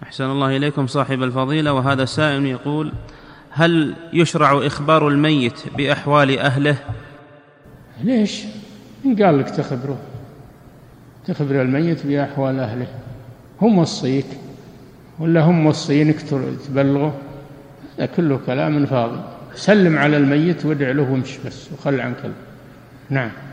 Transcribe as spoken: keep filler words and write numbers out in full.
أحسن الله إليكم صاحب الفضيلة. وهذا سائل يقول: هل يشرع إخبار الميت بأحوال أهله؟ ليش؟ من قال لك تخبره؟ تخبر الميت بأحوال أهله؟ هم وصيك ولا هم وصينك تبلغه؟ هذا كله كلام فاضي. سلم على الميت وادع له وامش بس وخل عن كلام. نعم.